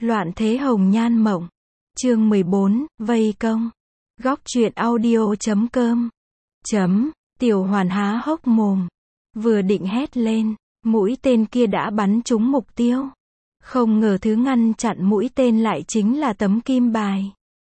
Loạn thế hồng nhan mộng. Chương 14, vây công. Góc truyện audio.com. Tiểu Hoàn há hốc mồm. Vừa định hét lên, mũi tên kia đã bắn trúng mục tiêu. Không ngờ thứ ngăn chặn mũi tên lại chính là tấm kim bài.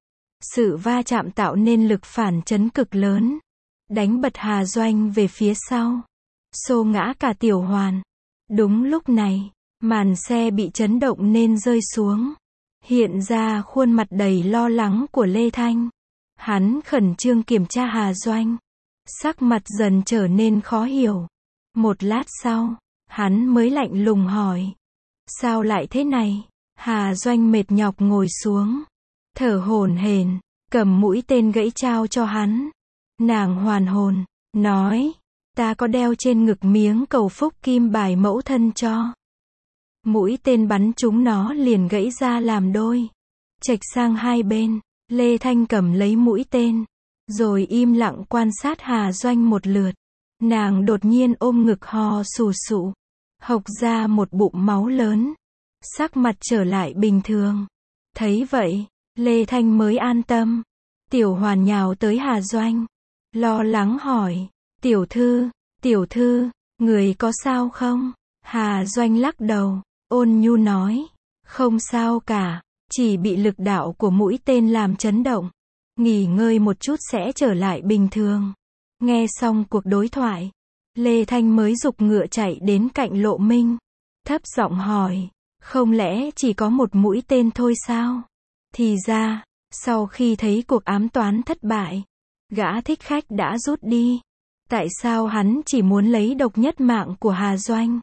Sự va chạm tạo nên lực phản chấn cực lớn, đánh bật Hà Doanh về phía sau, xô ngã cả Tiểu Hoàn. Đúng lúc này, màn xe bị chấn động nên rơi xuống. Hiện ra khuôn mặt đầy lo lắng của Lê Thanh. Hắn khẩn trương kiểm tra Hà Doanh. Sắc mặt dần trở nên khó hiểu. Một lát sau, hắn mới lạnh lùng hỏi. Sao lại thế này? Hà Doanh mệt nhọc ngồi xuống, thở hổn hển, cầm mũi tên gãy trao cho hắn. Nàng hoàn hồn, nói, ta có đeo trên ngực miếng cầu phúc kim bài mẫu thân cho. Mũi tên bắn trúng nó liền gãy ra làm đôi, chệch sang hai bên. Lê Thanh cầm lấy mũi tên, rồi im lặng quan sát Hà Doanh một lượt. Nàng đột nhiên ôm ngực hò sù sụ, hộc ra một bụng máu lớn. Sắc mặt trở lại bình thường. Thấy vậy, Lê Thanh mới an tâm. Tiểu Hoàn nhào tới Hà Doanh, lo lắng hỏi, tiểu thư, người có sao không? Hà Doanh lắc đầu, ôn nhu nói, không sao cả, chỉ bị lực đạo của mũi tên làm chấn động. Nghỉ ngơi một chút sẽ trở lại bình thường. Nghe xong cuộc đối thoại, Lê Thanh mới giục ngựa chạy đến cạnh Lộ Minh, thấp giọng hỏi, không lẽ chỉ có một mũi tên thôi sao? Thì ra, sau khi thấy cuộc ám toán thất bại, gã thích khách đã rút đi. Tại sao hắn chỉ muốn lấy độc nhất mạng của Hà Doanh?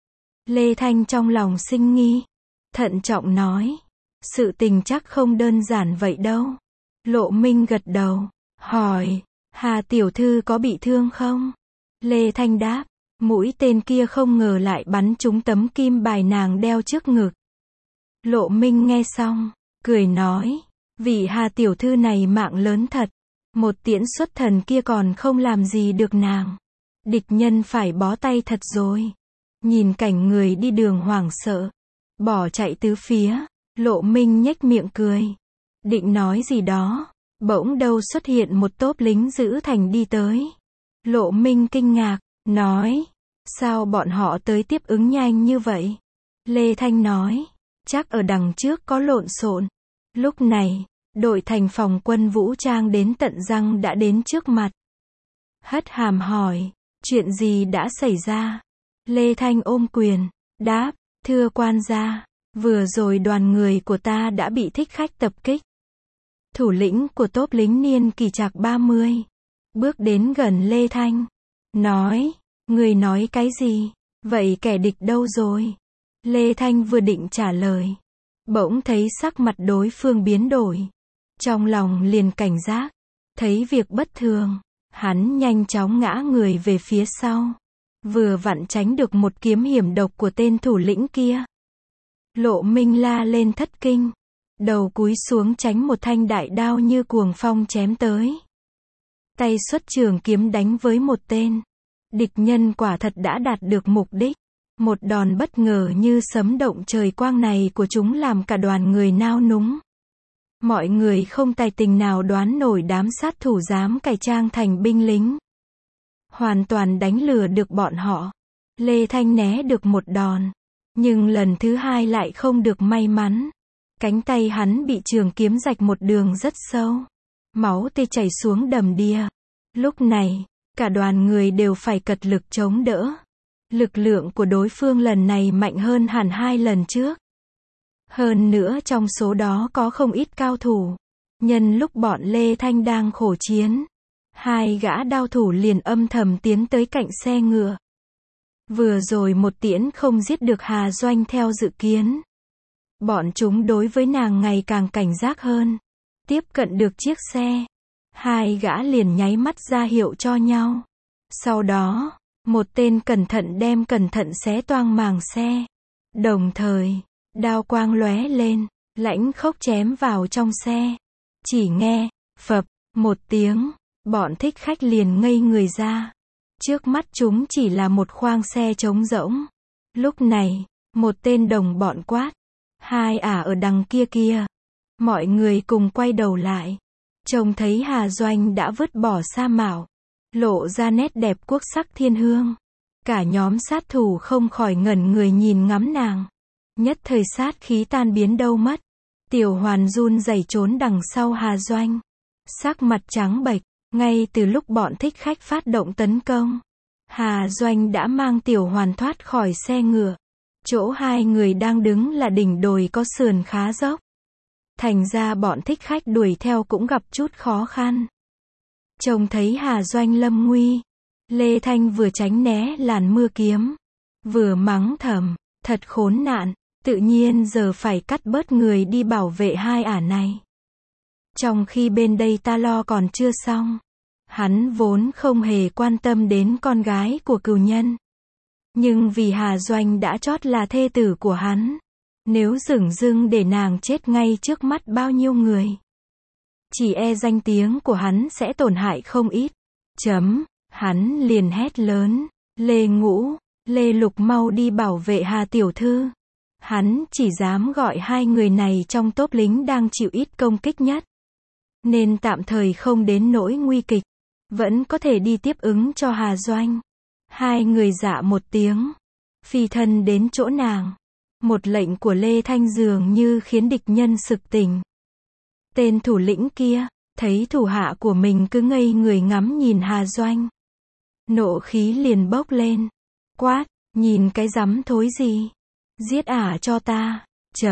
Lê Thanh trong lòng sinh nghi, thận trọng nói, sự tình chắc không đơn giản vậy đâu. Lộ Minh gật đầu, hỏi, Hà tiểu thư có bị thương không? Lê Thanh đáp, mũi tên kia không ngờ lại bắn trúng tấm kim bài nàng đeo trước ngực. Lộ Minh nghe xong, cười nói, vị Hà tiểu thư này mạng lớn thật. Một tiễn xuất thần kia còn không làm gì được nàng. Địch nhân phải bó tay thật rồi. Nhìn cảnh người đi đường hoảng sợ, bỏ chạy tứ phía, Lộ Minh nhếch miệng cười. Định nói gì đó, bỗng đâu xuất hiện một tốp lính giữ thành đi tới. Lộ Minh kinh ngạc, nói, sao bọn họ tới tiếp ứng nhanh như vậy? Lê Thanh nói, chắc ở đằng trước có lộn xộn. Lúc này, đội thành phòng quân vũ trang đến tận răng đã đến trước mặt. Hất hàm hỏi, chuyện gì đã xảy ra? Lê Thanh ôm quyền, đáp, thưa quan gia, vừa rồi đoàn người của ta đã bị thích khách tập kích. Thủ lĩnh của tốp lính niên kỷ trạc 30, bước đến gần Lê Thanh, nói, người nói cái gì? Vậy kẻ địch đâu rồi? Lê Thanh vừa định trả lời, bỗng thấy sắc mặt đối phương biến đổi. Trong lòng liền cảnh giác, thấy việc bất thường, hắn nhanh chóng ngã người về phía sau. Vừa vặn tránh được một kiếm hiểm độc của tên thủ lĩnh kia. Lộ Minh la lên thất kinh, đầu cúi xuống tránh một thanh đại đao như cuồng phong chém tới. Tay xuất trường kiếm đánh với một tên. Địch nhân quả thật đã đạt được mục đích. Một đòn bất ngờ như sấm động trời quang này của chúng làm cả đoàn người nao núng. Mọi người không tài tình nào đoán nổi đám sát thủ dám cải trang thành binh lính. Hoàn toàn đánh lừa được bọn họ. Lê Thanh né được một đòn, nhưng lần thứ hai lại không được may mắn. Cánh tay hắn bị trường kiếm rạch một đường rất sâu. Máu tươi chảy xuống đầm đìa. Lúc này, cả đoàn người đều phải cật lực chống đỡ. Lực lượng của đối phương lần này mạnh hơn hẳn 2 lần trước. Hơn nữa trong số đó có không ít cao thủ. Nhân lúc bọn Lê Thanh đang khổ chiến, 2 gã đao thủ liền âm thầm tiến tới cạnh xe ngựa. Vừa rồi một tiễn không giết được Hà Doanh theo dự kiến. Bọn chúng đối với nàng ngày càng cảnh giác hơn. Tiếp cận được chiếc xe, 2 gã liền nháy mắt ra hiệu cho nhau. Sau đó, một tên cẩn thận xé toang màng xe. Đồng thời, đao quang lóe lên, lãnh khốc chém vào trong xe. Chỉ nghe, phập, một tiếng, bọn thích khách liền ngây người ra. Trước mắt chúng chỉ là một khoang xe trống rỗng. Lúc này, một tên đồng bọn quát, Hai ả ở đằng kia kia. Mọi người cùng quay đầu lại. Trông thấy Hà Doanh đã vứt bỏ sa mạo. Lộ ra nét đẹp quốc sắc thiên hương. Cả nhóm sát thủ không khỏi ngẩn người nhìn ngắm nàng. Nhất thời sát khí tan biến đâu mất. Tiểu Hoàn run rẩy trốn đằng sau Hà Doanh. Sắc mặt trắng bệch. Ngay từ lúc bọn thích khách phát động tấn công, Hà Doanh đã mang Tiểu Hoàn thoát khỏi xe ngựa. Chỗ hai người đang đứng là đỉnh đồi có sườn khá dốc. Thành ra bọn thích khách đuổi theo cũng gặp chút khó khăn. Trông thấy Hà Doanh lâm nguy, Lê Thanh vừa tránh né làn mưa kiếm, vừa mắng thầm, thật khốn nạn, tự nhiên giờ phải cắt bớt người đi bảo vệ hai ả này. Trong khi bên đây ta lo còn chưa xong. Hắn vốn không hề quan tâm đến con gái của cừu nhân. Nhưng vì Hà Doanh đã chót là thê tử của hắn. Nếu dửng dưng để nàng chết ngay trước mắt bao nhiêu người, chỉ e danh tiếng của hắn sẽ tổn hại không ít. Hắn liền hét lớn, Lê Ngũ, Lê Lục mau đi bảo vệ Hà tiểu thư. Hắn chỉ dám gọi hai người này trong tốp lính đang chịu ít công kích nhất. Nên tạm thời không đến nỗi nguy kịch. Vẫn có thể đi tiếp ứng cho Hà Doanh. Hai người dạ một tiếng. Phi thân đến chỗ nàng. Một lệnh của Lê Thanh dường như khiến địch nhân sực tỉnh. Tên thủ lĩnh kia, thấy thủ hạ của mình cứ ngây người ngắm nhìn Hà Doanh. Nộ khí liền bốc lên. Quát, nhìn cái rắm thối gì? Giết ả cho ta.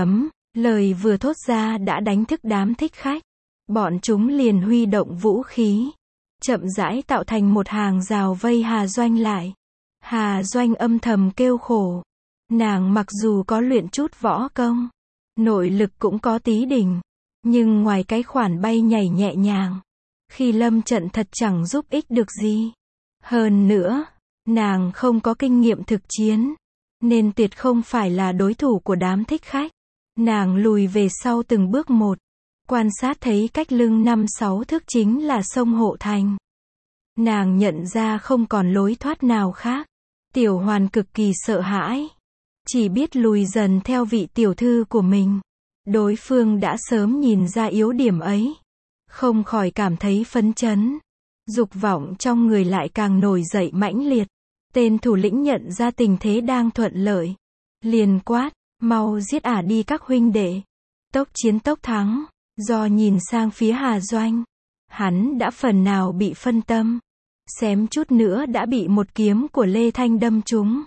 Lời vừa thốt ra đã đánh thức đám thích khách. Bọn chúng liền huy động vũ khí. Chậm rãi tạo thành một hàng rào vây Hà Doanh lại. Hà Doanh âm thầm kêu khổ. Nàng mặc dù có luyện chút võ công, nội lực cũng có tí đỉnh, nhưng ngoài cái khoản bay nhảy nhẹ nhàng, khi lâm trận thật chẳng giúp ích được gì. Hơn nữa, nàng không có kinh nghiệm thực chiến, nên tuyệt không phải là đối thủ của đám thích khách. Nàng lùi về sau từng bước một, quan sát thấy cách lưng 5-6 thước chính là sông Hộ Thành. Nàng nhận ra không còn lối thoát nào khác. Tiểu Hoàn cực kỳ sợ hãi, chỉ biết lùi dần theo vị tiểu thư của mình. Đối phương đã sớm nhìn ra yếu điểm ấy, không khỏi cảm thấy phấn chấn. Dục vọng trong người lại càng nổi dậy mãnh liệt. Tên thủ lĩnh nhận ra tình thế đang thuận lợi, liền quát, mau giết ả đi các huynh đệ. Tốc chiến tốc thắng. Do nhìn sang phía Hà Doanh, hắn đã phần nào bị phân tâm, xém chút nữa đã bị một kiếm của Lê Thanh đâm trúng.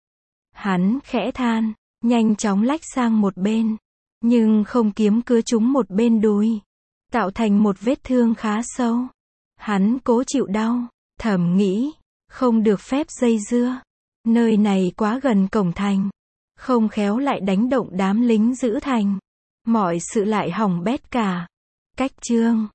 Hắn khẽ than, nhanh chóng lách sang một bên, nhưng không kiếm cứa trúng một bên đùi, tạo thành một vết thương khá sâu. Hắn cố chịu đau, thầm nghĩ, không được phép dây dưa, nơi này quá gần cổng thành, không khéo lại đánh động đám lính giữ thành, mọi sự lại hỏng bét cả. Cách chương